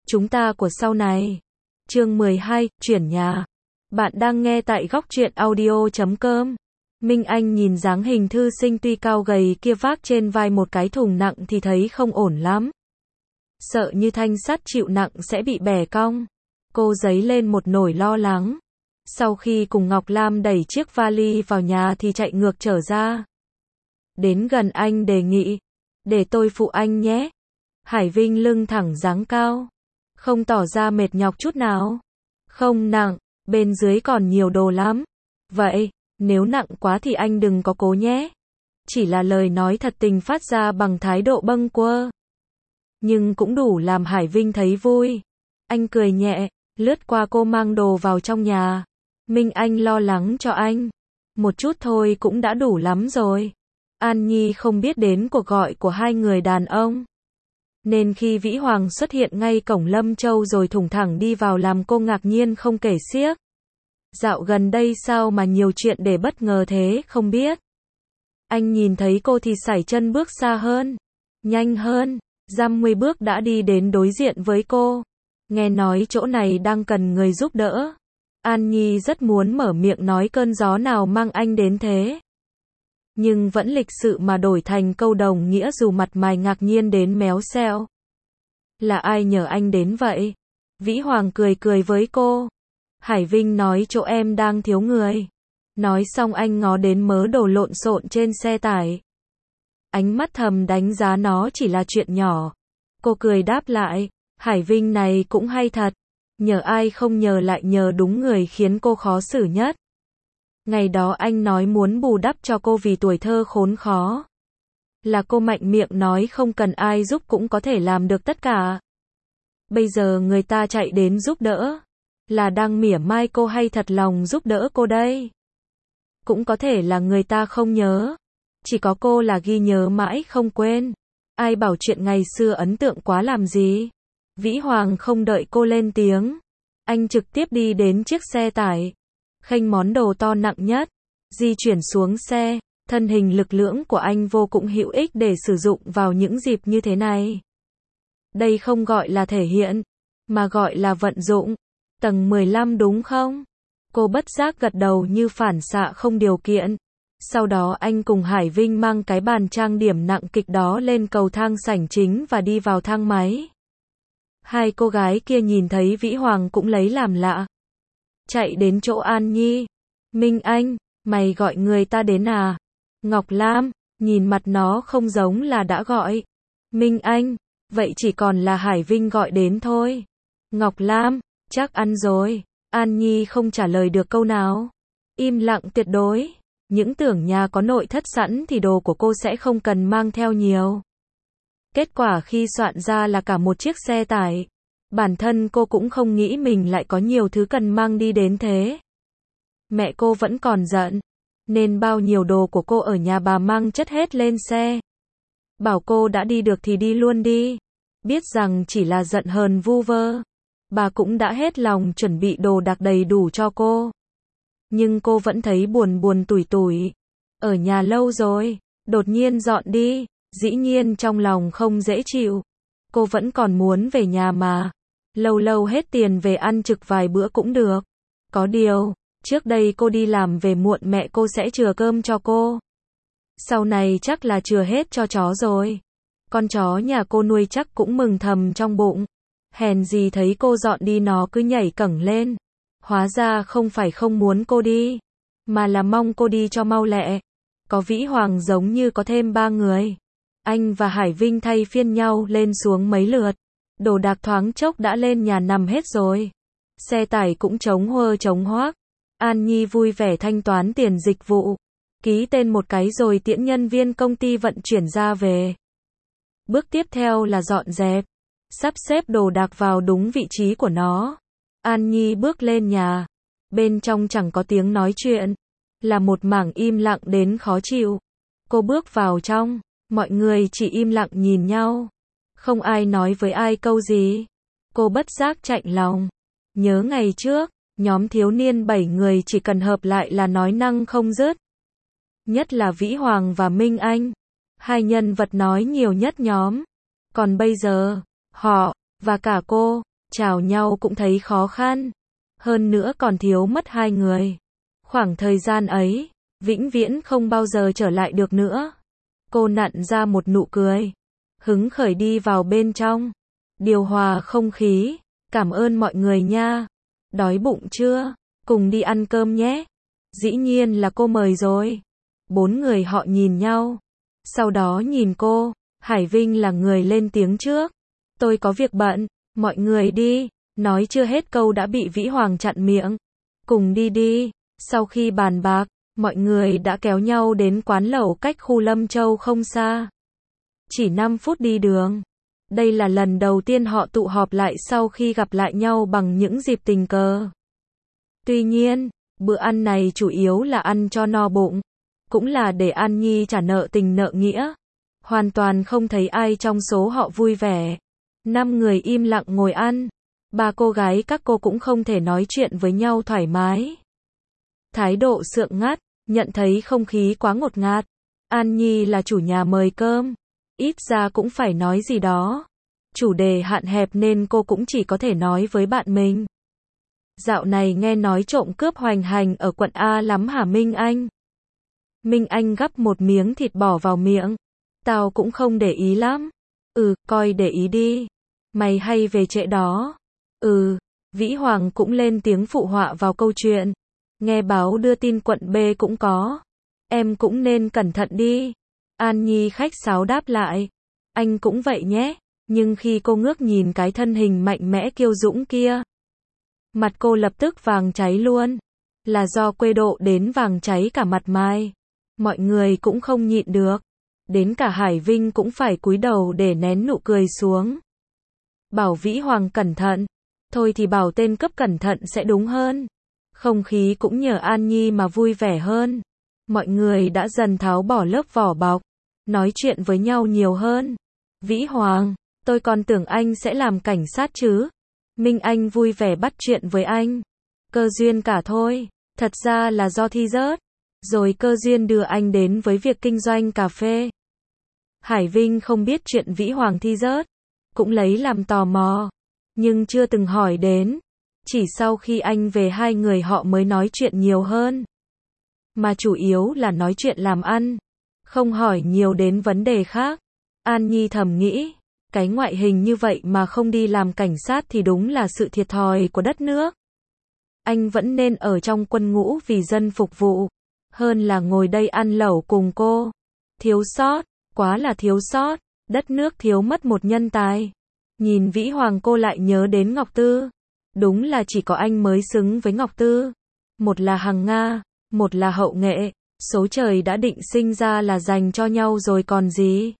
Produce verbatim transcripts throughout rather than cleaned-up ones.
Chúng ta của sau này. Chương mười hai, chuyển nhà. Bạn đang nghe tại góc truyện audio chấm com. Minh Anh nhìn dáng hình thư sinh tuy cao gầy kia vác trên vai một cái thùng nặng thì thấy không ổn lắm. Sợ như thanh sắt chịu nặng sẽ bị bẻ cong. Cô dấy lên một nỗi lo lắng. Sau khi cùng Ngọc Lam đẩy chiếc vali vào nhà thì chạy ngược trở ra. Đến gần anh đề nghị. Để tôi phụ anh nhé. Hải Vinh lưng thẳng dáng cao. Không tỏ ra mệt nhọc chút nào. Không nặng, bên dưới còn nhiều đồ lắm. Vậy, nếu nặng quá thì anh đừng có cố nhé. Chỉ là lời nói thật tình phát ra bằng thái độ bâng quơ. Nhưng cũng đủ làm Hải Vinh thấy vui. Anh cười nhẹ, lướt qua cô mang đồ vào trong nhà. Minh Anh lo lắng cho anh. Một chút thôi cũng đã đủ lắm rồi. An Nhi không biết đến cuộc gọi của hai người đàn ông. Nên khi Vĩ Hoàng xuất hiện ngay cổng Lâm Châu rồi thủng thẳng đi vào làm cô ngạc nhiên không kể xiết. Dạo gần đây sao mà nhiều chuyện để bất ngờ thế không biết. Anh nhìn thấy cô thì sải chân bước xa hơn. Nhanh hơn, dăm mươi bước đã đi đến đối diện với cô. Nghe nói chỗ này đang cần người giúp đỡ. An Nhi rất muốn mở miệng nói cơn gió nào mang anh đến thế. Nhưng vẫn lịch sự mà đổi thành câu đồng nghĩa dù mặt mày ngạc nhiên đến méo xẹo. Là ai nhờ anh đến vậy? Vĩ Hoàng cười cười với cô. Hải Vinh nói chỗ em đang thiếu người. Nói xong anh ngó đến mớ đồ lộn xộn trên xe tải. Ánh mắt thầm đánh giá nó chỉ là chuyện nhỏ. Cô cười đáp lại, Hải Vinh này cũng hay thật. Nhờ ai không nhờ lại nhờ đúng người khiến cô khó xử nhất. Ngày đó anh nói muốn bù đắp cho cô vì tuổi thơ khốn khó. Là cô mạnh miệng nói không cần ai giúp cũng có thể làm được tất cả. Bây giờ người ta chạy đến giúp đỡ. Là đang mỉa mai cô hay thật lòng giúp đỡ cô đây? Cũng có thể là người ta không nhớ. Chỉ có cô là ghi nhớ mãi không quên. Ai bảo chuyện ngày xưa ấn tượng quá làm gì? Vĩ Hoàng không đợi cô lên tiếng. Anh trực tiếp đi đến chiếc xe tải. Khênh món đồ to nặng nhất. Di chuyển xuống xe. Thân hình lực lưỡng của anh vô cùng hữu ích để sử dụng vào những dịp như thế này. Đây không gọi là thể hiện, mà gọi là vận dụng. Tầng mười lăm đúng không? Cô bất giác gật đầu như phản xạ không điều kiện. Sau đó anh cùng Hải Vinh mang cái bàn trang điểm nặng kịch đó lên cầu thang sảnh chính và đi vào thang máy. Hai cô gái kia nhìn thấy Vĩ Hoàng cũng lấy làm lạ. Chạy đến chỗ An Nhi. Minh Anh, mày gọi người ta đến à? Ngọc Lam, nhìn mặt nó không giống là đã gọi. Minh Anh, vậy chỉ còn là Hải Vinh gọi đến thôi. Ngọc Lam, chắc ăn rồi. An Nhi không trả lời được câu nào. Im lặng tuyệt đối. Những tưởng nhà có nội thất sẵn thì đồ của cô sẽ không cần mang theo nhiều. Kết quả khi soạn ra là cả một chiếc xe tải. Bản thân cô cũng không nghĩ mình lại có nhiều thứ cần mang đi đến thế. Mẹ cô vẫn còn giận. Nên bao nhiêu đồ của cô ở nhà bà mang chất hết lên xe. Bảo cô đã đi được thì đi luôn đi. Biết rằng chỉ là giận hờn vu vơ. Bà cũng đã hết lòng chuẩn bị đồ đạc đầy đủ cho cô. Nhưng cô vẫn thấy buồn buồn tủi tủi. Ở nhà lâu rồi, đột nhiên dọn đi, dĩ nhiên trong lòng không dễ chịu. Cô vẫn còn muốn về nhà mà. Lâu lâu hết tiền về ăn trực vài bữa cũng được. Có điều, trước đây cô đi làm về muộn mẹ cô sẽ chừa cơm cho cô. Sau này chắc là chừa hết cho chó rồi. Con chó nhà cô nuôi chắc cũng mừng thầm trong bụng. Hèn gì thấy cô dọn đi nó cứ nhảy cẳng lên. Hóa ra không phải không muốn cô đi, mà là mong cô đi cho mau lẹ. Có Vĩ Hoàng giống như có thêm ba người. Anh và Hải Vinh thay phiên nhau lên xuống mấy lượt. Đồ đạc thoáng chốc đã lên nhà nằm hết rồi. Xe tải cũng trống huơ trống hoác. An Nhi vui vẻ thanh toán tiền dịch vụ. Ký tên một cái rồi tiễn nhân viên công ty vận chuyển ra về. Bước tiếp theo là dọn dẹp. Sắp xếp đồ đạc vào đúng vị trí của nó. An Nhi bước lên nhà. Bên trong chẳng có tiếng nói chuyện. Là một mảng im lặng đến khó chịu. Cô bước vào trong. Mọi người chỉ im lặng nhìn nhau. Không ai nói với ai câu gì. Cô bất giác chạnh lòng. Nhớ ngày trước, nhóm thiếu niên bảy người chỉ cần hợp lại là nói năng không dứt. Nhất là Vĩ Hoàng và Minh Anh. Hai nhân vật nói nhiều nhất nhóm. Còn bây giờ, họ, và cả cô, chào nhau cũng thấy khó khăn. Hơn nữa còn thiếu mất hai người. Khoảng thời gian ấy, vĩnh viễn không bao giờ trở lại được nữa. Cô nặn ra một nụ cười. Hứng khởi đi vào bên trong. Điều hòa không khí. Cảm ơn mọi người nha. Đói bụng chưa? Cùng đi ăn cơm nhé. Dĩ nhiên là cô mời rồi. Bốn người họ nhìn nhau. Sau đó nhìn cô. Hải Vinh là người lên tiếng trước. Tôi có việc bận. Mọi người đi. Nói chưa hết câu đã bị Vĩ Hoàng chặn miệng. Cùng đi đi. Sau khi bàn bạc, mọi người đã kéo nhau đến quán lẩu cách khu Lâm Châu không xa. Chỉ năm phút đi đường. Đây là lần đầu tiên họ tụ họp lại sau khi gặp lại nhau bằng những dịp tình cờ. Tuy nhiên, bữa ăn này chủ yếu là ăn cho no bụng. Cũng là để An Nhi trả nợ tình nợ nghĩa. Hoàn toàn không thấy ai trong số họ vui vẻ. Năm người im lặng ngồi ăn. Ba cô gái các cô cũng không thể nói chuyện với nhau thoải mái. Thái độ sượng ngắt, nhận thấy không khí quá ngột ngạt. An Nhi là chủ nhà mời cơm. Ít ra cũng phải nói gì đó. Chủ đề hạn hẹp nên cô cũng chỉ có thể nói với bạn mình. Dạo này nghe nói trộm cướp hoành hành ở quận A lắm hả Minh Anh? Minh Anh gắp một miếng thịt bỏ vào miệng. Tao cũng không để ý lắm. Ừ, coi để ý đi. Mày hay về trễ đó. Ừ, Vĩ Hoàng cũng lên tiếng phụ họa vào câu chuyện. Nghe báo đưa tin quận B cũng có. Em cũng nên cẩn thận đi. An Nhi khách sáo đáp lại. Anh cũng vậy nhé. Nhưng khi cô ngước nhìn cái thân hình mạnh mẽ kiêu dũng kia, mặt cô lập tức vàng cháy luôn. Là do quê độ đến vàng cháy cả mặt mày. Mọi người cũng không nhịn được. Đến cả Hải Vinh cũng phải cúi đầu để nén nụ cười xuống. Bảo Vĩ Hoàng cẩn thận. Thôi thì bảo tên cấp cẩn thận sẽ đúng hơn. Không khí cũng nhờ An Nhi mà vui vẻ hơn. Mọi người đã dần tháo bỏ lớp vỏ bọc. Nói chuyện với nhau nhiều hơn. Vĩ Hoàng, tôi còn tưởng anh sẽ làm cảnh sát chứ. Minh Anh vui vẻ bắt chuyện với anh. Cơ duyên cả thôi. Thật ra là do thi rớt. Rồi cơ duyên đưa anh đến với việc kinh doanh cà phê. Hải Vinh không biết chuyện Vĩ Hoàng thi rớt. Cũng lấy làm tò mò. Nhưng chưa từng hỏi đến. Chỉ sau khi anh về hai người họ mới nói chuyện nhiều hơn. Mà chủ yếu là nói chuyện làm ăn. Không hỏi nhiều đến vấn đề khác. An Nhi thầm nghĩ. Cái ngoại hình như vậy mà không đi làm cảnh sát thì đúng là sự thiệt thòi của đất nước. Anh vẫn nên ở trong quân ngũ vì dân phục vụ. Hơn là ngồi đây ăn lẩu cùng cô. Thiếu sót. Quá là thiếu sót. Đất nước thiếu mất một nhân tài. Nhìn Vĩ Hoàng cô lại nhớ đến Ngọc Tư. Đúng là chỉ có anh mới xứng với Ngọc Tư. Một là Hằng Nga, một là Hậu Nghệ. Số trời đã định sinh ra là dành cho nhau rồi còn gì.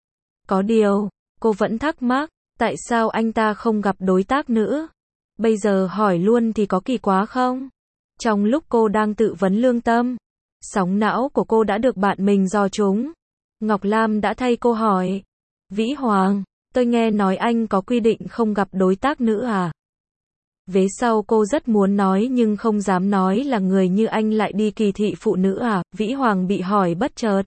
Có điều, cô vẫn thắc mắc, tại sao anh ta không gặp đối tác nữa? Bây giờ hỏi luôn thì có kỳ quá không? Trong lúc cô đang tự vấn lương tâm, sóng não của cô đã được bạn mình dò trúng. Ngọc Lam đã thay cô hỏi. Vĩ Hoàng, tôi nghe nói anh có quy định không gặp đối tác nữa à? Vế sau cô rất muốn nói nhưng không dám nói là người như anh lại đi kỳ thị phụ nữ à? Vĩ Hoàng bị hỏi bất chợt.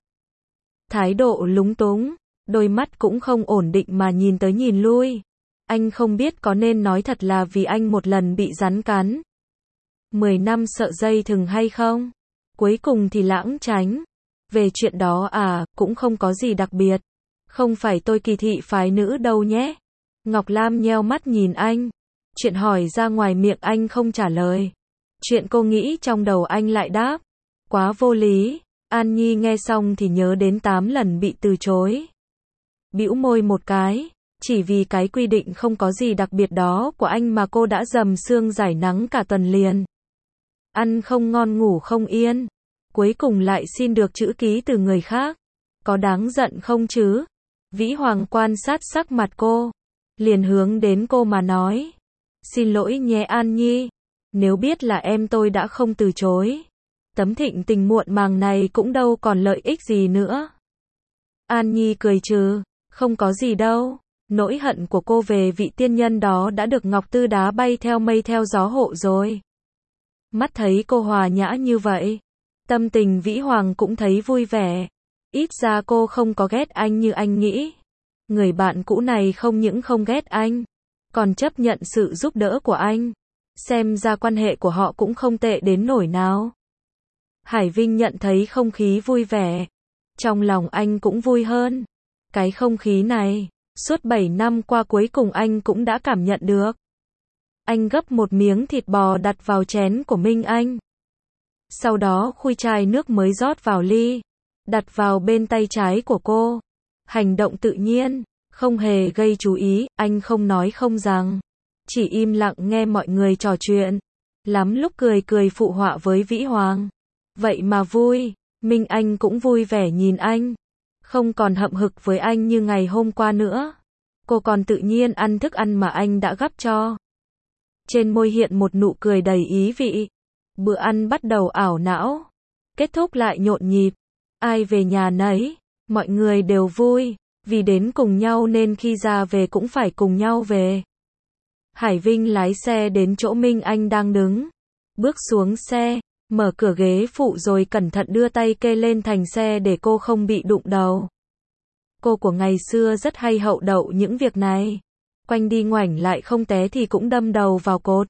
Thái độ lúng túng, đôi mắt cũng không ổn định mà nhìn tới nhìn lui. Anh không biết có nên nói thật là vì anh một lần bị rắn cắn. Mười năm sợ dây thừng hay không? Cuối cùng thì lãng tránh. Về chuyện đó à, cũng không có gì đặc biệt. Không phải tôi kỳ thị phái nữ đâu nhé. Ngọc Lam nheo mắt nhìn anh. Chuyện hỏi ra ngoài miệng anh không trả lời. Chuyện cô nghĩ trong đầu anh lại đáp. Quá vô lý. An Nhi nghe xong thì nhớ đến tám lần bị từ chối. Bĩu môi một cái. Chỉ vì cái quy định không có gì đặc biệt đó của anh mà cô đã dầm xương giải nắng cả tuần liền. Ăn không ngon ngủ không yên. Cuối cùng lại xin được chữ ký từ người khác. Có đáng giận không chứ? Vĩ Hoàng quan sát sắc mặt cô. Liền hướng đến cô mà nói. Xin lỗi nhé An Nhi. Nếu biết là em tôi đã không từ chối. Tấm thịnh tình muộn màng này cũng đâu còn lợi ích gì nữa. An Nhi cười trừ. Không có gì đâu. Nỗi hận của cô về vị tiên nhân đó đã được Ngọc Tư đá bay theo mây theo gió hộ rồi. Mắt thấy cô hòa nhã như vậy. Tâm tình Vĩ Hoàng cũng thấy vui vẻ. Ít ra cô không có ghét anh như anh nghĩ. Người bạn cũ này không những không ghét anh. còn chấp nhận sự giúp đỡ của anh. Xem ra quan hệ của họ cũng không tệ đến nỗi nào. Hải Vinh nhận thấy không khí vui vẻ. Trong lòng anh cũng vui hơn. Cái không khí này, suốt bảy năm qua cuối cùng anh cũng đã cảm nhận được. Anh gấp một miếng thịt bò đặt vào chén của Minh Anh. Sau đó khui chai nước mới rót vào ly, đặt vào bên tay trái của cô. Hành động tự nhiên, không hề gây chú ý, anh không nói không rằng. Chỉ im lặng nghe mọi người trò chuyện. Lắm lúc cười cười phụ họa với Vĩ Hoàng. Vậy mà vui, Minh Anh cũng vui vẻ nhìn anh. Không còn hậm hực với anh như ngày hôm qua nữa. Cô còn tự nhiên ăn thức ăn mà anh đã gắp cho. Trên môi hiện một nụ cười đầy ý vị. Bữa ăn bắt đầu ảo não, kết thúc lại nhộn nhịp. Ai về nhà nấy, mọi người đều vui, vì đến cùng nhau nên khi ra về cũng phải cùng nhau về. Hải Vinh lái xe đến chỗ Minh Anh đang đứng. Bước xuống xe, mở cửa ghế phụ rồi cẩn thận đưa tay kê lên thành xe để cô không bị đụng đầu. Cô của ngày xưa rất hay hậu đậu những việc này. Quanh đi ngoảnh lại không té thì cũng đâm đầu vào cột.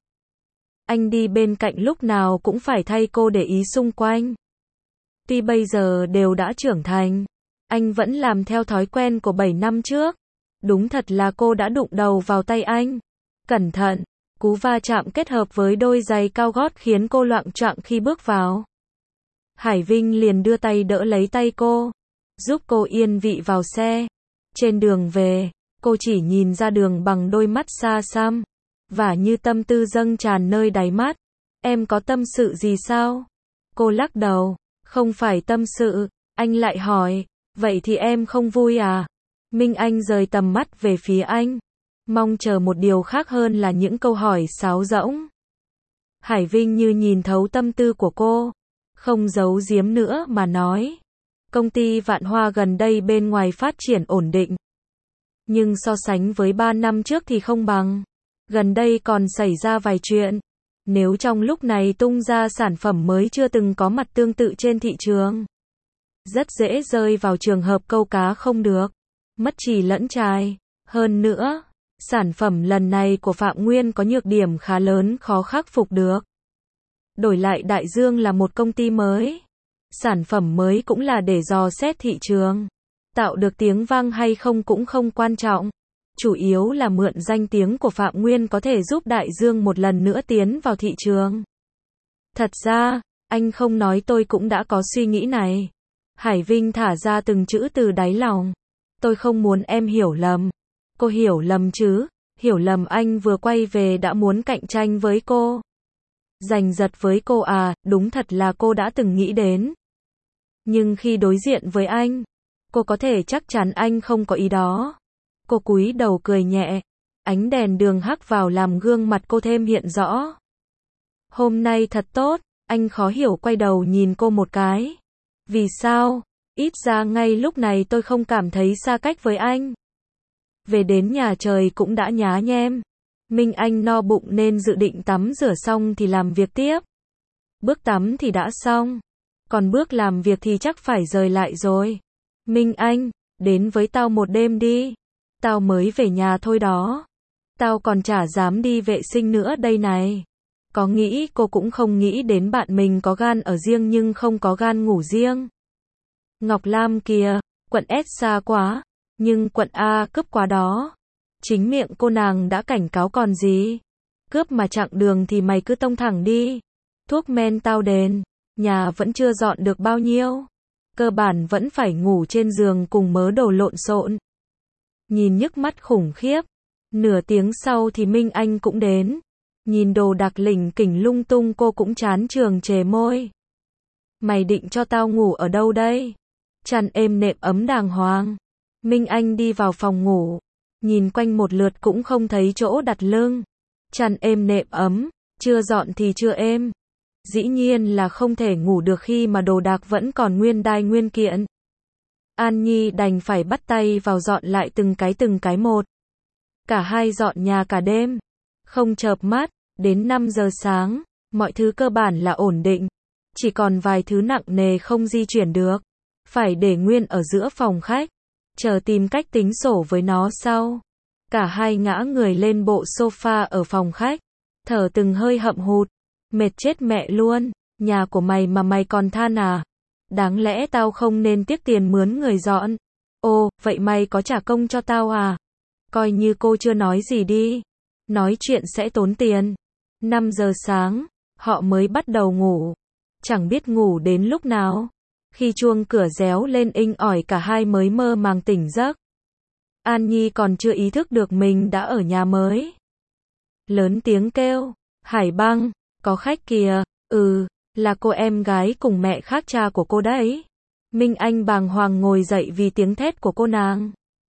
Anh đi bên cạnh lúc nào cũng phải thay cô để ý xung quanh. Tuy bây giờ đều đã trưởng thành, anh vẫn làm theo thói quen của bảy năm trước. Đúng thật là cô đã đụng đầu vào tay anh. Cẩn thận, cú va chạm kết hợp với đôi giày cao gót khiến cô loạng choạng khi bước vào. Hải Vinh liền đưa tay đỡ lấy tay cô, giúp cô yên vị vào xe. Trên đường về, cô chỉ nhìn ra đường bằng đôi mắt xa xăm, và như tâm tư dâng tràn nơi đáy mắt. Em có tâm sự gì sao? Cô lắc đầu, không phải tâm sự. Anh lại hỏi, vậy thì em không vui à? Minh Anh rời tầm mắt về phía anh, mong chờ một điều khác hơn là những câu hỏi sáo rỗng. Hải Vinh như nhìn thấu tâm tư của cô, không giấu giếm nữa mà nói. Công ty Vạn Hoa gần đây bên ngoài phát triển ổn định, nhưng so sánh với ba năm trước thì không bằng. Gần đây còn xảy ra vài chuyện. Nếu trong lúc này tung ra sản phẩm mới chưa từng có mặt tương tự trên thị trường, rất dễ rơi vào trường hợp câu cá không được, mất chì lẫn chài. Hơn nữa, sản phẩm lần này của Phạm Nguyên có nhược điểm khá lớn khó khắc phục được. Đổi lại Đại Dương là một công ty mới. Sản phẩm mới cũng là để dò xét thị trường. Tạo được tiếng vang hay không cũng không quan trọng. Chủ yếu là mượn danh tiếng của Phạm Nguyên có thể giúp Đại Dương một lần nữa tiến vào thị trường. Thật ra, anh không nói tôi cũng đã có suy nghĩ này. Hải Vinh thả ra từng chữ từ đáy lòng. Tôi không muốn em hiểu lầm. Cô hiểu lầm chứ, hiểu lầm anh vừa quay về đã muốn cạnh tranh với cô. Giành giật với cô à, đúng thật là cô đã từng nghĩ đến. Nhưng khi đối diện với anh, cô có thể chắc chắn anh không có ý đó. Cô cúi đầu cười nhẹ, ánh đèn đường hắt vào làm gương mặt cô thêm hiện rõ. Hôm nay thật tốt, anh khó hiểu quay đầu nhìn cô một cái. Vì sao? Ít ra ngay lúc này tôi không cảm thấy xa cách với anh. Về đến nhà trời cũng đã nhá nhem. Minh Anh no bụng nên dự định tắm rửa xong thì làm việc tiếp. Bước tắm thì đã xong, còn bước làm việc thì chắc phải rời lại rồi. Minh Anh, đến với tao một đêm đi. Tao mới về nhà thôi đó. Tao còn chả dám đi vệ sinh nữa đây này. Có nghĩ cô cũng không nghĩ đến bạn mình có gan ở riêng nhưng không có gan ngủ riêng. Ngọc Lam kìa, quận S xa quá, nhưng quận A cướp quá đó. Chính miệng cô nàng đã cảnh cáo còn gì. Cướp mà chặng đường thì mày cứ tông thẳng đi. Thuốc men tao đền, nhà vẫn chưa dọn được bao nhiêu. Cơ bản vẫn phải ngủ trên giường cùng mớ đồ lộn xộn. Nhìn nhức mắt khủng khiếp. Nửa tiếng sau thì Minh Anh cũng đến. Nhìn đồ đạc lỉnh kỉnh lung tung cô cũng chán trường chề môi. Mày định cho tao ngủ ở đâu đây? Chăn êm nệm ấm đàng hoàng. Minh Anh đi vào phòng ngủ. Nhìn quanh một lượt cũng không thấy chỗ đặt lưng. Chăn êm nệm ấm, chưa dọn thì chưa êm. Dĩ nhiên là không thể ngủ được khi mà đồ đạc vẫn còn nguyên đai nguyên kiện. An Nhi đành phải bắt tay vào dọn lại từng cái từng cái một. Cả hai dọn nhà cả đêm. Không chợp mắt, đến năm giờ sáng, mọi thứ cơ bản là ổn định. Chỉ còn vài thứ nặng nề không di chuyển được. Phải để nguyên ở giữa phòng khách. Chờ tìm cách tính sổ với nó sau. Cả hai ngã người lên bộ sofa ở phòng khách, thở từng hơi hậm hụt. Mệt chết mẹ luôn, nhà của mày mà mày còn than à? Đáng lẽ tao không nên tiếc tiền mướn người dọn. Ồ, vậy mày có trả công cho tao à? Coi như cô chưa nói gì đi. Nói chuyện sẽ tốn tiền. năm giờ sáng, họ mới bắt đầu ngủ. Chẳng biết ngủ đến lúc nào. Khi chuông cửa réo lên inh ỏi cả hai mới mơ màng tỉnh giấc. An Nhi còn chưa ý thức được mình đã ở nhà mới. Lớn tiếng kêu, Hải Băng, có khách kìa. Ừ, là cô em gái cùng mẹ khác cha của cô đấy. Minh Anh bàng hoàng ngồi dậy vì tiếng thét của cô nàng.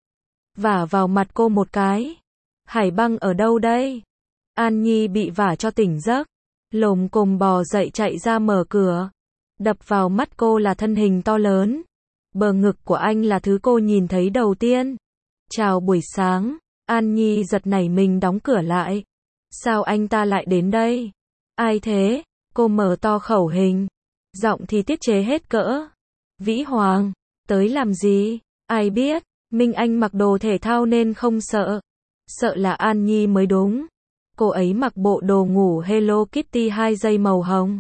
Vả vào mặt cô một cái. Hải Băng ở đâu đây? An Nhi bị vả cho tỉnh giấc. Lồm cồm bò dậy chạy ra mở cửa. Đập vào mắt cô là thân hình to lớn. Bờ ngực của anh là thứ cô nhìn thấy đầu tiên. Chào buổi sáng. An Nhi giật nảy mình đóng cửa lại. Sao anh ta lại đến đây? Ai thế? Cô mở to khẩu hình. Giọng thì tiết chế hết cỡ. Vĩ Hoàng, tới làm gì? Ai biết? Minh Anh mặc đồ thể thao nên không sợ. Sợ là An Nhi mới đúng. Cô ấy mặc bộ đồ ngủ Hello Kitty hai dây màu hồng.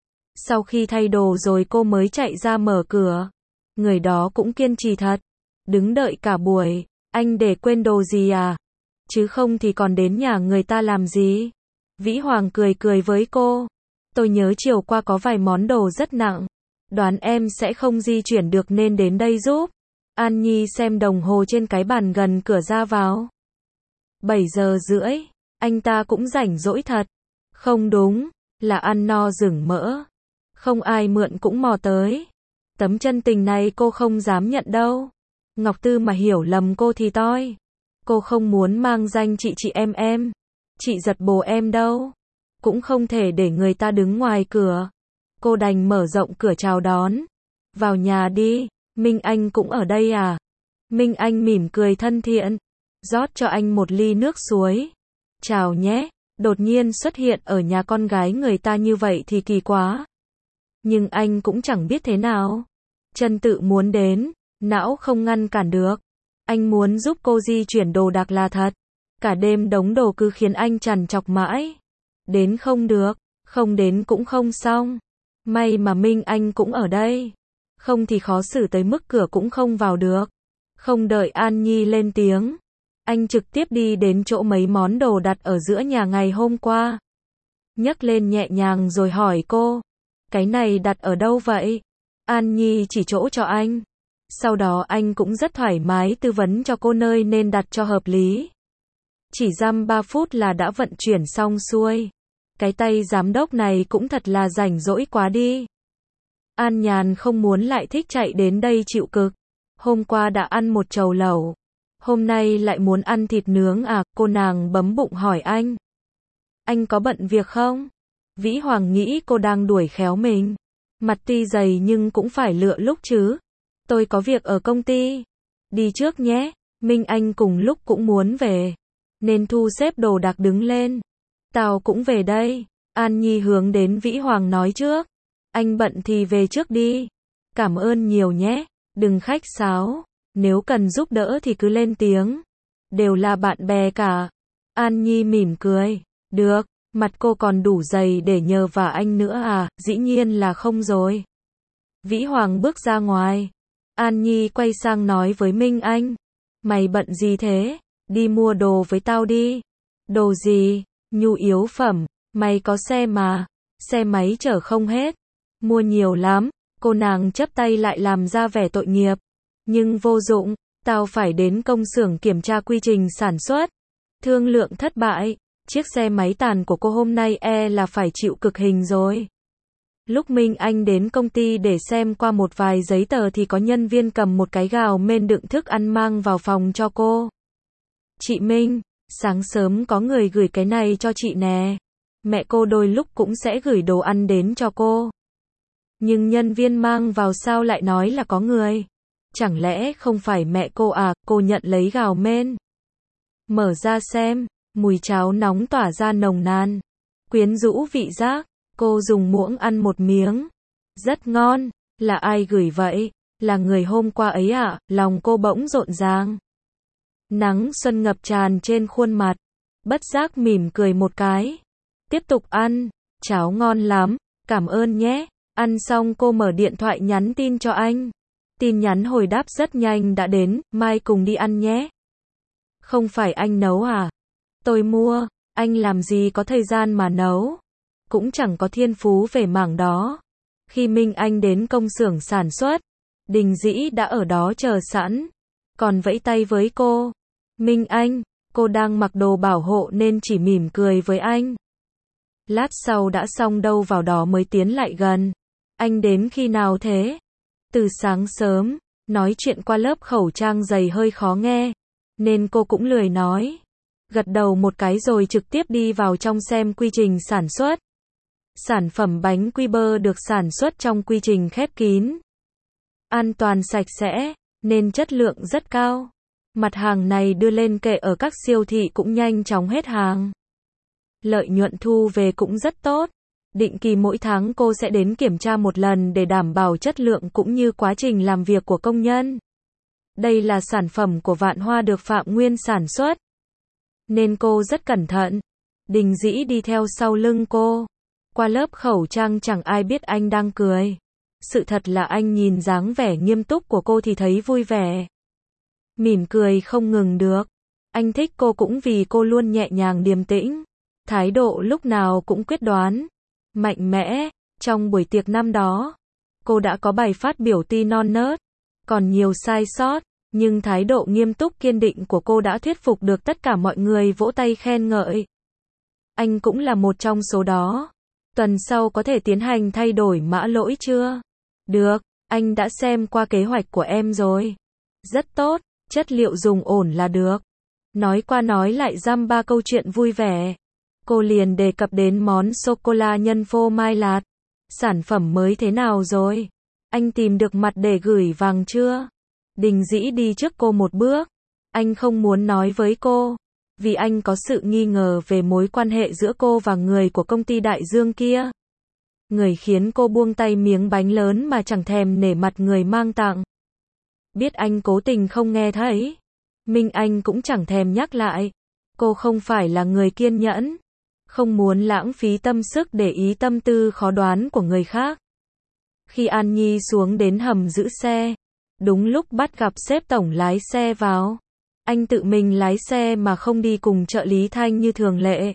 Sau khi thay đồ rồi cô mới chạy ra mở cửa. Người đó cũng kiên trì thật. Đứng đợi cả buổi. Anh để quên đồ gì à? Chứ không thì còn đến nhà người ta làm gì? Vĩ Hoàng cười cười với cô. Tôi nhớ chiều qua có vài món đồ rất nặng. Đoán em sẽ không di chuyển được nên đến đây giúp. An Nhi xem đồng hồ trên cái bàn gần cửa ra vào. bảy giờ rưỡi. Anh ta cũng rảnh rỗi thật. Không đúng, là ăn no rừng mỡ. Không ai mượn cũng mò tới. Tấm chân tình này cô không dám nhận đâu. Ngọc Tư mà hiểu lầm cô thì toi. Cô không muốn mang danh chị chị em em. Chị giật bồ em đâu. Cũng không thể để người ta đứng ngoài cửa. Cô đành mở rộng cửa chào đón. Vào nhà đi, Minh Anh cũng ở đây à? Minh Anh mỉm cười thân thiện. Rót cho anh một ly nước suối. Chào nhé, đột nhiên xuất hiện ở nhà con gái người ta như vậy thì kỳ quá. Nhưng anh cũng chẳng biết thế nào. Chân tự muốn đến, não không ngăn cản được. Anh muốn giúp cô di chuyển đồ đạc là thật. Cả đêm đống đồ cứ khiến anh trằn trọc mãi. Đến không được, không đến cũng không xong. May mà Minh Anh cũng ở đây. Không thì khó xử tới mức cửa cũng không vào được. Không đợi An Nhi lên tiếng. Anh trực tiếp đi đến chỗ mấy món đồ đặt ở giữa nhà ngày hôm qua. Nhấc lên nhẹ nhàng rồi hỏi cô. Cái này đặt ở đâu vậy? An Nhi chỉ chỗ cho anh. Sau đó anh cũng rất thoải mái tư vấn cho cô nơi nên đặt cho hợp lý. Chỉ dăm ba phút là đã vận chuyển xong xuôi. Cái tay giám đốc này cũng thật là rảnh rỗi quá đi. An Nhàn không muốn lại thích chạy đến đây chịu cực. Hôm qua đã ăn một chầu lẩu. Hôm nay lại muốn ăn thịt nướng à? Cô nàng bấm bụng hỏi anh. Anh có bận việc không? Vĩ Hoàng nghĩ cô đang đuổi khéo mình. Mặt tuy dày nhưng cũng phải lựa lúc chứ. Tôi có việc ở công ty. Đi trước nhé. Minh Anh cùng lúc cũng muốn về. Nên thu xếp đồ đạc đứng lên. Tao cũng về đây. An Nhi hướng đến Vĩ Hoàng nói trước. Anh bận thì về trước đi. Cảm ơn nhiều nhé. Đừng khách sáo. Nếu cần giúp đỡ thì cứ lên tiếng. Đều là bạn bè cả. An Nhi mỉm cười. Được, mặt cô còn đủ dày để nhờ vả anh nữa à? Dĩ nhiên là không rồi. Vĩ Hoàng bước ra ngoài. An Nhi quay sang nói với Minh Anh. Mày bận gì thế? Đi mua đồ với tao đi. Đồ gì? Nhu yếu phẩm. Mày có xe mà. Xe máy chở không hết. Mua nhiều lắm. Cô nàng chắp tay lại làm ra vẻ tội nghiệp. Nhưng vô dụng. Tao phải đến công xưởng kiểm tra quy trình sản xuất. Thương lượng thất bại. Chiếc xe máy tàn của cô hôm nay e là phải chịu cực hình rồi. Lúc Minh Anh đến công ty để xem qua một vài giấy tờ thì có nhân viên cầm một cái gào mên đựng thức ăn mang vào phòng cho cô. Chị Minh, sáng sớm có người gửi cái này cho chị nè. Mẹ cô đôi lúc cũng sẽ gửi đồ ăn đến cho cô. Nhưng nhân viên mang vào sao lại nói là có người? Chẳng lẽ không phải mẹ cô à? Cô nhận lấy gào mên. Mở ra xem, mùi cháo nóng tỏa ra nồng nàn. Quyến rũ vị giác, cô dùng muỗng ăn một miếng. Rất ngon, là ai gửi vậy? Là người hôm qua ấy ạ, à? Lòng cô bỗng rộn ràng. Nắng xuân ngập tràn trên khuôn mặt, bất giác mỉm cười một cái. Tiếp tục ăn, cháo ngon lắm, cảm ơn nhé. Ăn xong cô mở điện thoại nhắn tin cho anh. Tin nhắn hồi đáp rất nhanh đã đến, mai cùng đi ăn nhé. Không phải anh nấu à? Tôi mua, anh làm gì có thời gian mà nấu. Cũng chẳng có thiên phú về mảng đó. Khi Minh Anh đến công xưởng sản xuất, Đình Dĩ đã ở đó chờ sẵn, còn vẫy tay với cô. Minh Anh, cô đang mặc đồ bảo hộ nên chỉ mỉm cười với anh. Lát sau đã xong đâu vào đó mới tiến lại gần. Anh đến khi nào thế? Từ sáng sớm, nói chuyện qua lớp khẩu trang dày hơi khó nghe, nên cô cũng lười nói. Gật đầu một cái rồi trực tiếp đi vào trong xem quy trình sản xuất. Sản phẩm bánh quy bơ được sản xuất trong quy trình khép kín. An toàn sạch sẽ, nên chất lượng rất cao. Mặt hàng này đưa lên kệ ở các siêu thị cũng nhanh chóng hết hàng. Lợi nhuận thu về cũng rất tốt. Định kỳ mỗi tháng cô sẽ đến kiểm tra một lần để đảm bảo chất lượng cũng như quá trình làm việc của công nhân. Đây là sản phẩm của Vạn Hoa được Phạm Nguyên sản xuất, nên cô rất cẩn thận. Đình Dĩ đi theo sau lưng cô. Qua lớp khẩu trang chẳng ai biết anh đang cười. Sự thật là anh nhìn dáng vẻ nghiêm túc của cô thì thấy vui vẻ. Mỉm cười không ngừng được. Anh thích cô cũng vì cô luôn nhẹ nhàng điềm tĩnh. Thái độ lúc nào cũng quyết đoán, mạnh mẽ. Trong buổi tiệc năm đó, cô đã có bài phát biểu tuy non nớt, còn nhiều sai sót, nhưng thái độ nghiêm túc kiên định của cô đã thuyết phục được tất cả mọi người vỗ tay khen ngợi. Anh cũng là một trong số đó. Tuần sau có thể tiến hành thay đổi mã lỗi chưa? Được, anh đã xem qua kế hoạch của em rồi. Rất tốt, chất liệu dùng ổn là được. Nói qua nói lại dăm ba câu chuyện vui vẻ. Cô liền đề cập đến món sô-cô-la nhân phô mai lạt. Sản phẩm mới thế nào rồi? Anh tìm được mặt để gửi vàng chưa? Đình Dĩ đi trước cô một bước. Anh không muốn nói với cô, vì anh có sự nghi ngờ về mối quan hệ giữa cô và người của công ty Đại Dương kia. Người khiến cô buông tay miếng bánh lớn mà chẳng thèm nể mặt người mang tặng. Biết anh cố tình không nghe thấy, Minh Anh cũng chẳng thèm nhắc lại. Cô không phải là người kiên nhẫn, không muốn lãng phí tâm sức để ý tâm tư khó đoán của người khác. Khi An Nhi xuống đến hầm giữ xe, đúng lúc bắt gặp sếp tổng lái xe vào. Anh tự mình lái xe mà không đi cùng trợ lý Thanh như thường lệ.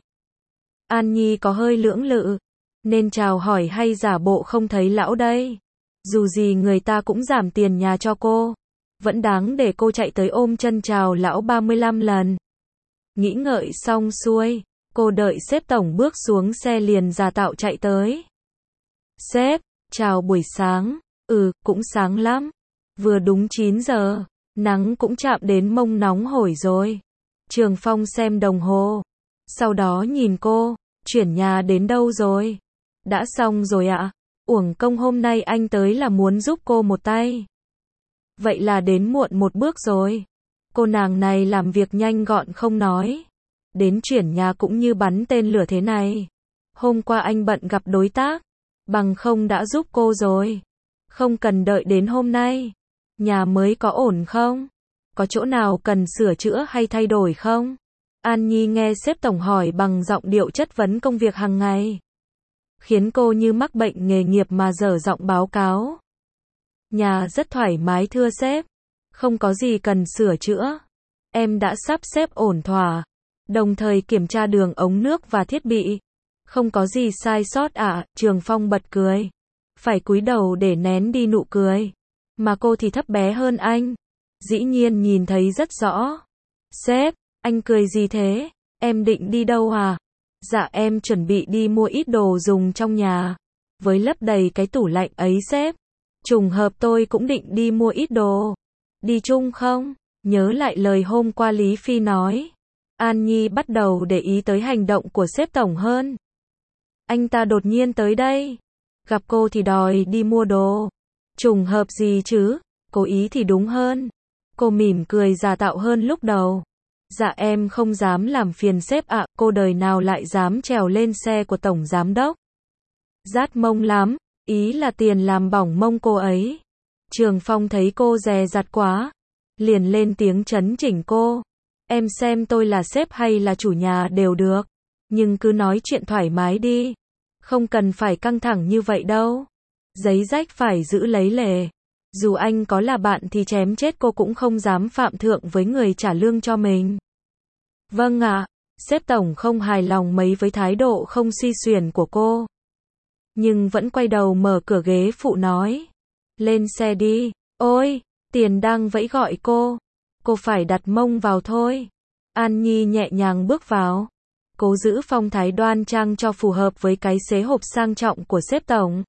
An Nhi có hơi lưỡng lự, nên chào hỏi hay giả bộ không thấy lão đây. Dù gì người ta cũng giảm tiền nhà cho cô, vẫn đáng để cô chạy tới ôm chân chào lão ba mươi lăm lần. Nghĩ ngợi xong xuôi, cô đợi sếp tổng bước xuống xe liền giả tạo chạy tới. Sếp, chào buổi sáng. Ừ, cũng sáng lắm. Vừa đúng chín giờ, nắng cũng chạm đến mông nóng hổi rồi. Trường Phong xem đồng hồ, sau đó nhìn cô, chuyển nhà đến đâu rồi? Đã xong rồi ạ. Uổng công hôm nay anh tới là muốn giúp cô một tay. Vậy là đến muộn một bước rồi. Cô nàng này làm việc nhanh gọn không nói. Đến chuyển nhà cũng như bắn tên lửa thế này. Hôm qua anh bận gặp đối tác, bằng không đã giúp cô rồi. Không cần đợi đến hôm nay. Nhà mới có ổn không? Có chỗ nào cần sửa chữa hay thay đổi không? An Nhi nghe sếp tổng hỏi bằng giọng điệu chất vấn công việc hàng ngày, khiến cô như mắc bệnh nghề nghiệp mà dở giọng báo cáo. Nhà rất thoải mái thưa sếp, không có gì cần sửa chữa. Em đã sắp xếp ổn thỏa, đồng thời kiểm tra đường ống nước và thiết bị. Không có gì sai sót ạ. À? Trường Phong bật cười, phải cúi đầu để nén đi nụ cười. Mà cô thì thấp bé hơn anh, dĩ nhiên nhìn thấy rất rõ. Sếp, anh cười gì thế? Em định đi đâu à? Dạ em chuẩn bị đi mua ít đồ dùng trong nhà, với lấp đầy cái tủ lạnh ấy sếp. Trùng hợp tôi cũng định đi mua ít đồ. Đi chung không? Nhớ lại lời hôm qua Lý Phi nói. An Nhi bắt đầu để ý tới hành động của sếp tổng hơn. Anh ta đột nhiên tới đây, gặp cô thì đòi đi mua đồ. Trùng hợp gì chứ? Cố ý thì đúng hơn. Cô mỉm cười giả tạo hơn lúc đầu. Dạ em không dám làm phiền sếp ạ. À, cô đời nào lại dám trèo lên xe của tổng giám đốc? Rát mông lắm, ý là tiền làm bỏng mông cô ấy. Trường Phong thấy cô dè dặt quá, liền lên tiếng chấn chỉnh cô. Em xem tôi là sếp hay là chủ nhà đều được. Nhưng cứ nói chuyện thoải mái đi. Không cần phải căng thẳng như vậy đâu. Giấy rách phải giữ lấy lề. Dù anh có là bạn thì chém chết cô cũng không dám phạm thượng với người trả lương cho mình. Vâng ạ. Sếp tổng không hài lòng mấy với thái độ không suy xuyển của cô. Nhưng vẫn quay đầu mở cửa ghế phụ nói. Lên xe đi. Ôi, Tiền đang vẫy gọi cô. Cô phải đặt mông vào thôi. An Nhi nhẹ nhàng bước vào. Cố giữ phong thái đoan trang cho phù hợp với cái xế hộp sang trọng của sếp tổng.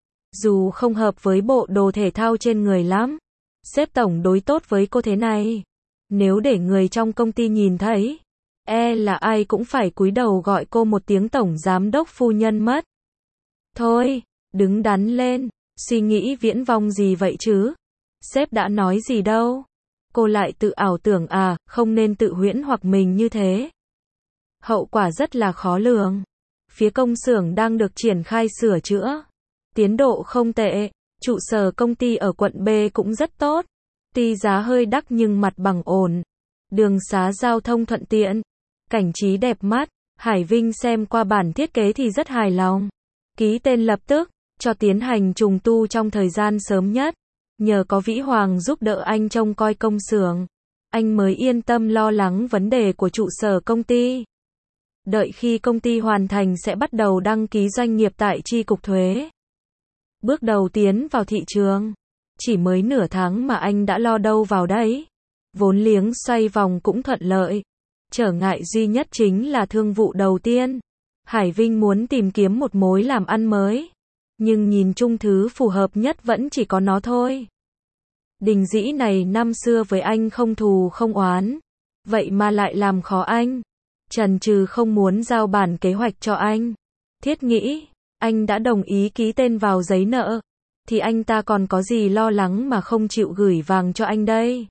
Dù không hợp với bộ đồ thể thao trên người lắm. Sếp tổng đối tốt với cô thế này. Nếu để người trong công ty nhìn thấy, e là ai cũng phải cúi đầu gọi cô một tiếng tổng giám đốc phu nhân mất. Thôi, đứng đắn lên, suy nghĩ viễn vông gì vậy chứ? Sếp đã nói gì đâu. Cô lại tự ảo tưởng à, không nên tự huyễn hoặc mình như thế. Hậu quả rất là khó lường. Phía công xưởng đang được triển khai sửa chữa. Tiến độ không tệ, trụ sở công ty ở quận B cũng rất tốt. Tuy giá hơi đắt nhưng mặt bằng ổn. Đường xá giao thông thuận tiện. Cảnh trí đẹp mắt. Hải Vinh xem qua bản thiết kế thì rất hài lòng. Ký tên lập tức, cho tiến hành trùng tu trong thời gian sớm nhất. Nhờ có Vĩ Hoàng giúp đỡ anh trông coi công xưởng, anh mới yên tâm lo lắng vấn đề của trụ sở công ty. Đợi khi công ty hoàn thành sẽ bắt đầu đăng ký doanh nghiệp tại chi cục thuế. Bước đầu tiến vào thị trường. Chỉ mới nửa tháng mà anh đã lo đâu vào đấy. Vốn liếng xoay vòng cũng thuận lợi. Trở ngại duy nhất chính là thương vụ đầu tiên. Hải Vinh muốn tìm kiếm một mối làm ăn mới. Nhưng nhìn chung thứ phù hợp nhất vẫn chỉ có nó thôi. Đình Dĩ này năm xưa với anh không thù không oán. Vậy mà lại làm khó anh. Chần chừ không muốn giao bản kế hoạch cho anh. Thiết nghĩ, anh đã đồng ý ký tên vào giấy nợ. Thì anh ta còn có gì lo lắng mà không chịu gửi vàng cho anh đây.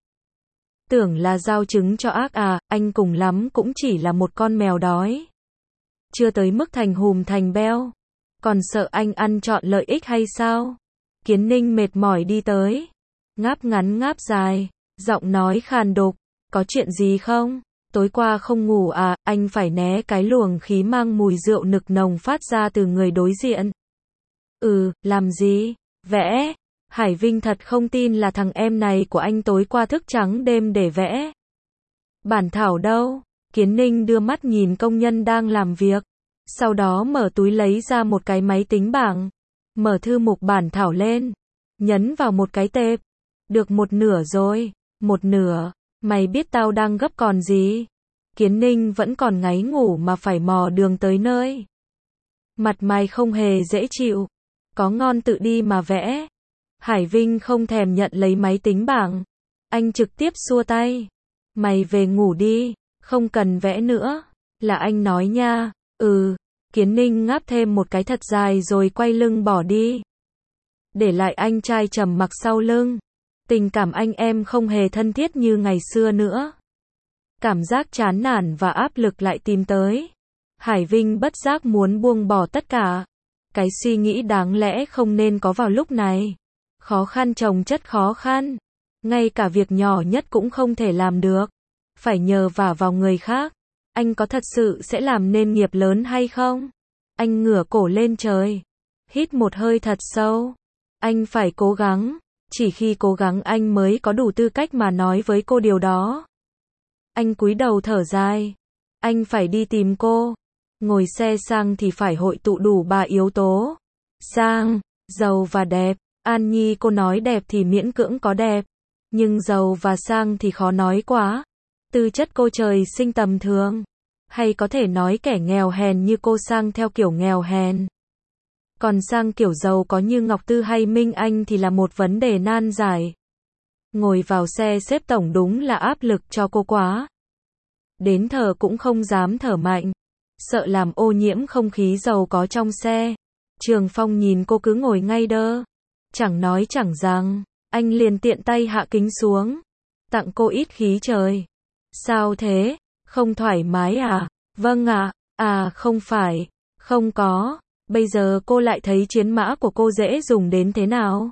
Tưởng là giao trứng cho ác à, anh cùng lắm cũng chỉ là một con mèo đói. Chưa tới mức thành hùm thành beo. Còn sợ anh ăn trọn lợi ích hay sao? Kiến Ninh mệt mỏi đi tới. Ngáp ngắn ngáp dài, giọng nói khàn đục. Có chuyện gì không? Tối qua không ngủ à, anh phải né cái luồng khí mang mùi rượu nực nồng phát ra từ người đối diện. Ừ, làm gì? Vẽ. Hải Vinh thật không tin là thằng em này của anh tối qua thức trắng đêm để vẽ. Bản thảo đâu? Kiến Ninh đưa mắt nhìn công nhân đang làm việc. Sau đó mở túi lấy ra một cái máy tính bảng. Mở thư mục bản thảo lên. Nhấn vào một cái tệp. Được một nửa rồi. Một nửa. Mày biết tao đang gấp còn gì? Kiến Ninh vẫn còn ngáy ngủ mà phải mò đường tới nơi. Mặt mày không hề dễ chịu. Có ngon tự đi mà vẽ. Hải Vinh không thèm nhận lấy máy tính bảng. Anh trực tiếp xua tay. Mày về ngủ đi. Không cần vẽ nữa. Là anh nói nha. Ừ. Kiến Ninh ngáp thêm một cái thật dài rồi quay lưng bỏ đi. Để lại anh trai trầm mặc sau lưng. Tình cảm anh em không hề thân thiết như ngày xưa nữa. Cảm giác chán nản và áp lực lại tìm tới. Hải Vinh bất giác muốn buông bỏ tất cả. Cái suy nghĩ đáng lẽ không nên có vào lúc này. Khó khăn chồng chất khó khăn. Ngay cả việc nhỏ nhất cũng không thể làm được. Phải nhờ vả vào người khác. Anh có thật sự sẽ làm nên nghiệp lớn hay không? Anh ngửa cổ lên trời. Hít một hơi thật sâu. Anh phải cố gắng. Chỉ khi cố gắng anh mới có đủ tư cách mà nói với cô điều đó. Anh cúi đầu thở dài. Anh phải đi tìm cô. Ngồi xe sang thì phải hội tụ đủ ba yếu tố. Sang, giàu và đẹp. An Nhi cô nói đẹp thì miễn cưỡng có đẹp. Nhưng giàu và sang thì khó nói quá. Tư chất cô trời sinh tầm thường. Hay có thể nói kẻ nghèo hèn như cô sang theo kiểu nghèo hèn. Còn sang kiểu giàu có như Ngọc Tư hay Minh Anh thì là một vấn đề nan giải. Ngồi vào xe xếp tổng đúng là áp lực cho cô quá. Đến thở cũng không dám thở mạnh. Sợ làm ô nhiễm không khí giàu có trong xe. Trường Phong nhìn cô cứ ngồi ngay đơ. Chẳng nói chẳng rằng. Anh liền tiện tay hạ kính xuống. Tặng cô ít khí trời. Sao thế? Không thoải mái à? Vâng ạ. À. à không phải. Không có. Bây giờ cô lại thấy chiến mã của cô dễ dùng đến thế nào?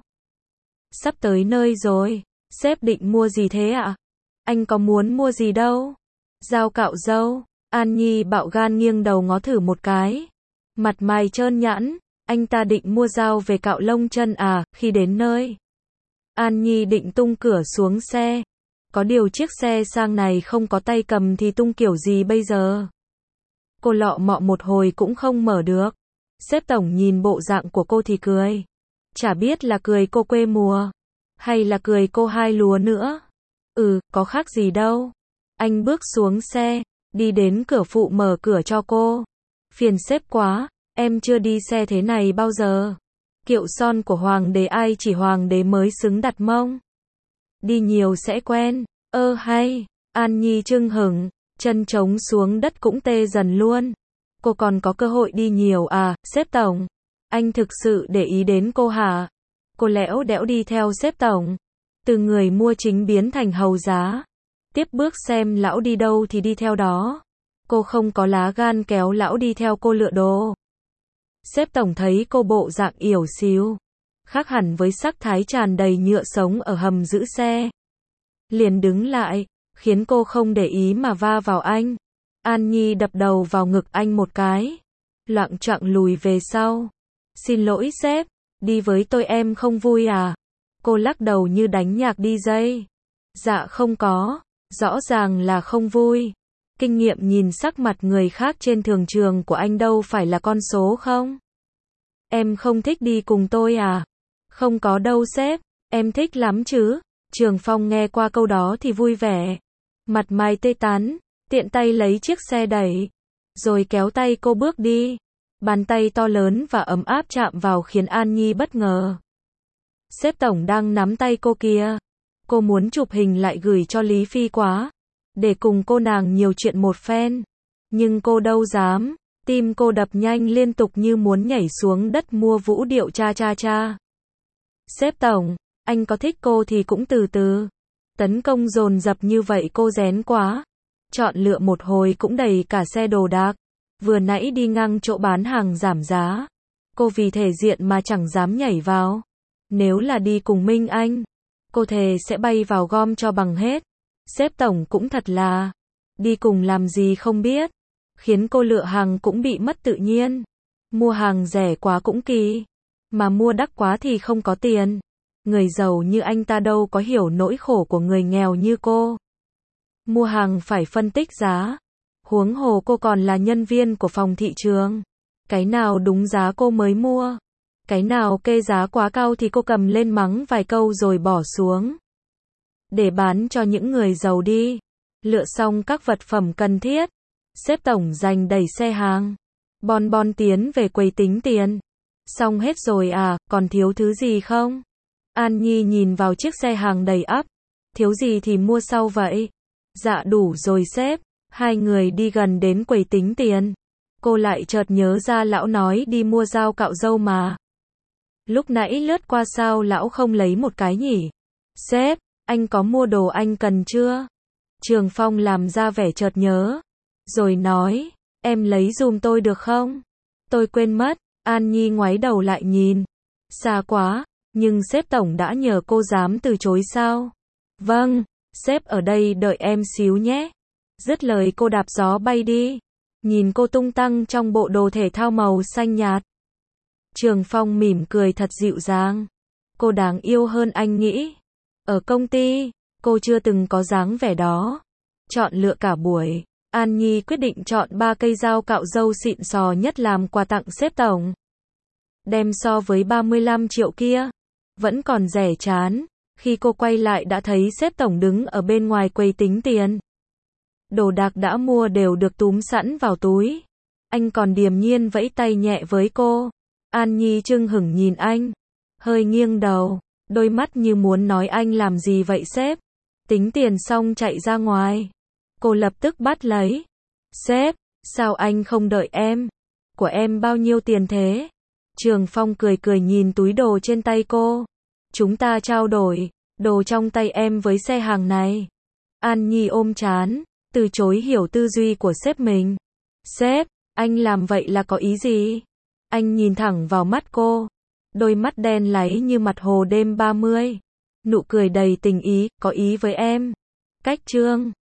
Sắp tới nơi rồi. Sếp định mua gì thế ạ? À? Anh có muốn mua gì đâu. Dao cạo râu. An Nhi bạo gan nghiêng đầu ngó thử một cái. Mặt mày trơn nhẵn, anh ta định mua dao về cạo lông chân à? Khi đến nơi, An Nhi định tung cửa xuống xe. Có điều chiếc xe sang này không có tay cầm thì tung kiểu gì bây giờ? Cô lọ mọ một hồi cũng không mở được. Sếp tổng nhìn bộ dạng của cô thì cười. Chả biết là cười cô quê mùa, hay là cười cô hai lúa nữa. Ừ, có khác gì đâu. Anh bước xuống xe, đi đến cửa phụ mở cửa cho cô. Phiền sếp quá, em chưa đi xe thế này bao giờ. Kiệu son của hoàng đế ai chỉ hoàng đế mới xứng đặt mông. Đi nhiều sẽ quen. Ơ hay. An Nhi chưng hửng, chân trống xuống đất cũng tê dần luôn. Cô còn có cơ hội đi nhiều à, sếp tổng? Anh thực sự để ý đến cô hả? Cô lẽo đẽo đi theo sếp tổng. Từ người mua chính biến thành hầu giá. Tiếp bước xem lão đi đâu thì đi theo đó. Cô không có lá gan kéo lão đi theo cô lựa đồ. Sếp tổng thấy cô bộ dạng yểu xìu, khác hẳn với sắc thái tràn đầy nhựa sống ở hầm giữ xe. Liền đứng lại, khiến cô không để ý mà va vào anh. An Nhi đập đầu vào ngực anh một cái, loạng choạng lùi về sau. Xin lỗi sếp, đi với tôi em không vui à? Cô lắc đầu như đánh nhạc đi dây. Dạ không có, rõ ràng là không vui. Kinh nghiệm nhìn sắc mặt người khác trên thường trường của anh đâu phải là con số không? Em không thích đi cùng tôi à? Không có đâu sếp, em thích lắm chứ. Trường Phong nghe qua câu đó thì vui vẻ. Mặt mày tê tán, tiện tay lấy chiếc xe đẩy, rồi kéo tay cô bước đi. Bàn tay to lớn và ấm áp chạm vào khiến An Nhi bất ngờ. Sếp tổng đang nắm tay cô kìa. Cô muốn chụp hình lại gửi cho Lý Phi quá, để cùng cô nàng nhiều chuyện một phen. Nhưng cô đâu dám, tim cô đập nhanh liên tục như muốn nhảy xuống đất mua vũ điệu cha cha cha. Sếp tổng, anh có thích cô thì cũng từ từ. Tấn công dồn dập như vậy cô rén quá. Chọn lựa một hồi cũng đầy cả xe đồ đạc. Vừa nãy đi ngang chỗ bán hàng giảm giá. Cô vì thể diện mà chẳng dám nhảy vào. Nếu là đi cùng Minh Anh, cô thề sẽ bay vào gom cho bằng hết. Sếp tổng cũng thật là, đi cùng làm gì không biết. Khiến cô lựa hàng cũng bị mất tự nhiên. Mua hàng rẻ quá cũng kỳ, mà mua đắt quá thì không có tiền. Người giàu như anh ta đâu có hiểu nỗi khổ của người nghèo như cô. Mua hàng phải phân tích giá. Huống hồ cô còn là nhân viên của phòng thị trường. Cái nào đúng giá cô mới mua. Cái nào kê giá quá cao thì cô cầm lên mắng vài câu rồi bỏ xuống. Để bán cho những người giàu đi. Lựa xong các vật phẩm cần thiết. Sếp tổng dành đẩy xe hàng. Bon bon tiến về quầy tính tiền. Xong hết rồi à, còn thiếu thứ gì không? An Nhi nhìn vào chiếc xe hàng đầy ắp. Thiếu gì thì mua sau vậy? Dạ đủ rồi sếp. Hai người đi gần đến quầy tính tiền. Cô lại chợt nhớ ra lão nói đi mua dao cạo râu mà. Lúc nãy lướt qua sao lão không lấy một cái nhỉ? Sếp, anh có mua đồ anh cần chưa? Trường Phong làm ra vẻ chợt nhớ. Rồi nói, em lấy giùm tôi được không? Tôi quên mất. An Nhi ngoái đầu lại nhìn. Xa quá, nhưng sếp tổng đã nhờ cô dám từ chối sao? Vâng, sếp ở đây đợi em xíu nhé. Dứt lời cô đạp gió bay đi. Nhìn cô tung tăng trong bộ đồ thể thao màu xanh nhạt. Trường Phong mỉm cười thật dịu dàng. Cô đáng yêu hơn anh nghĩ. Ở công ty, cô chưa từng có dáng vẻ đó. Chọn lựa cả buổi, An Nhi quyết định chọn ba cây dao cạo râu xịn sò nhất làm quà tặng sếp tổng. Đem so với ba mươi lăm triệu kia, vẫn còn rẻ chán. Khi cô quay lại đã thấy sếp tổng đứng ở bên ngoài quầy tính tiền. Đồ đạc đã mua đều được túm sẵn vào túi. Anh còn điềm nhiên vẫy tay nhẹ với cô. An Nhi chưng hửng nhìn anh, hơi nghiêng đầu, đôi mắt như muốn nói anh làm gì vậy sếp? Tính tiền xong chạy ra ngoài. Cô lập tức bắt lấy. Sếp, sao anh không đợi em? Của em bao nhiêu tiền thế? Trường Phong cười cười nhìn túi đồ trên tay cô. Chúng ta trao đổi, đồ trong tay em với xe hàng này. An Nhi ôm trán, từ chối hiểu tư duy của sếp mình. Sếp, anh làm vậy là có ý gì? Anh nhìn thẳng vào mắt cô. Đôi mắt đen láy như mặt hồ đêm ba mươi. Nụ cười đầy tình ý, có ý với em. Cách trương.